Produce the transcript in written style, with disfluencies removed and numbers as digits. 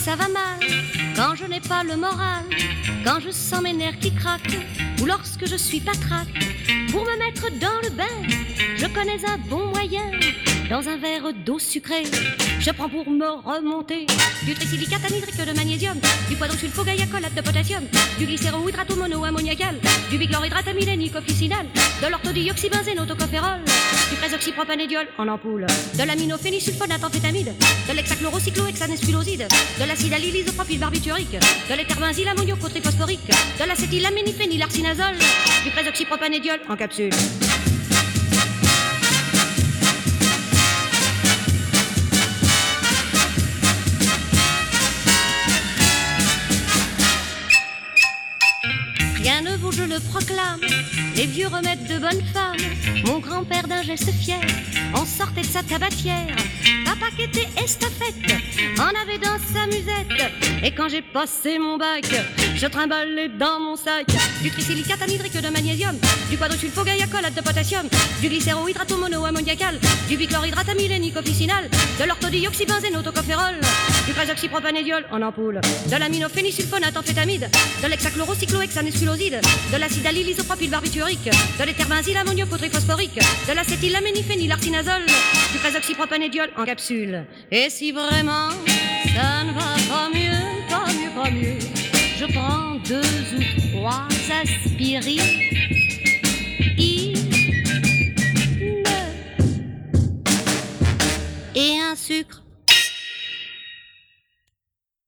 ça va mal, quand je n'ai pas le moral, quand je sens mes nerfs qui craquent, ou lorsque je suis patraque. Pour me mettre dans le bain, je connais un bon moyen. Dans un verre d'eau sucrée, je prends pour me remonter du trisilicate anhydrique de magnésium, du poidrosulfogaiacolate de potassium, du glycérohydratomonoammoniacal, du bichlorhydrate amylénique officinal, de l'orthodioxybenzène autocophérol, du présoxypropanédiol en ampoule, de l'aminophénisulfonate amphétamide, de l'hexachlorocyclohexanesphuloside, de l'acide allylisopropyl barbiturique, de l'étherbenzyl ammoniaco-triphosphorique, de l'acétylaminiphénylarcinazole, du présoxypropanédiol en capsule. Rien ne vaut, je le proclame, les vieux remèdes de bonne femme. Mon grand-père d'un geste fier en sortait de sa tabatière. Papa qui était estafette en avait dans sa musette. Et quand j'ai passé mon bac, je trimballais dans mon sac du trisilicate anhydrique de magnésium, du quadrosulfogaiacolate de potassium, du glycérohydratomonoammoniacal, du bichlorhydrate amylénique officinal, de l'orthodioxybenzène autocophérol, du présoxypropanédiol en ampoule, de l'aminophénisulfonate amphétamide, de l'hexachlorocyclohexanesphuloside, de l'acide allylisopropyl barbiturique, de l'étherbenzyl ammoniaco-triphosphorique, de l'acétylaminiphénylarcinazole, du présoxypropanédiol en capsule. Et si vraiment ça ne va pas mieux, pas mieux, pas mieux, je prends 2 ou 3 aspirines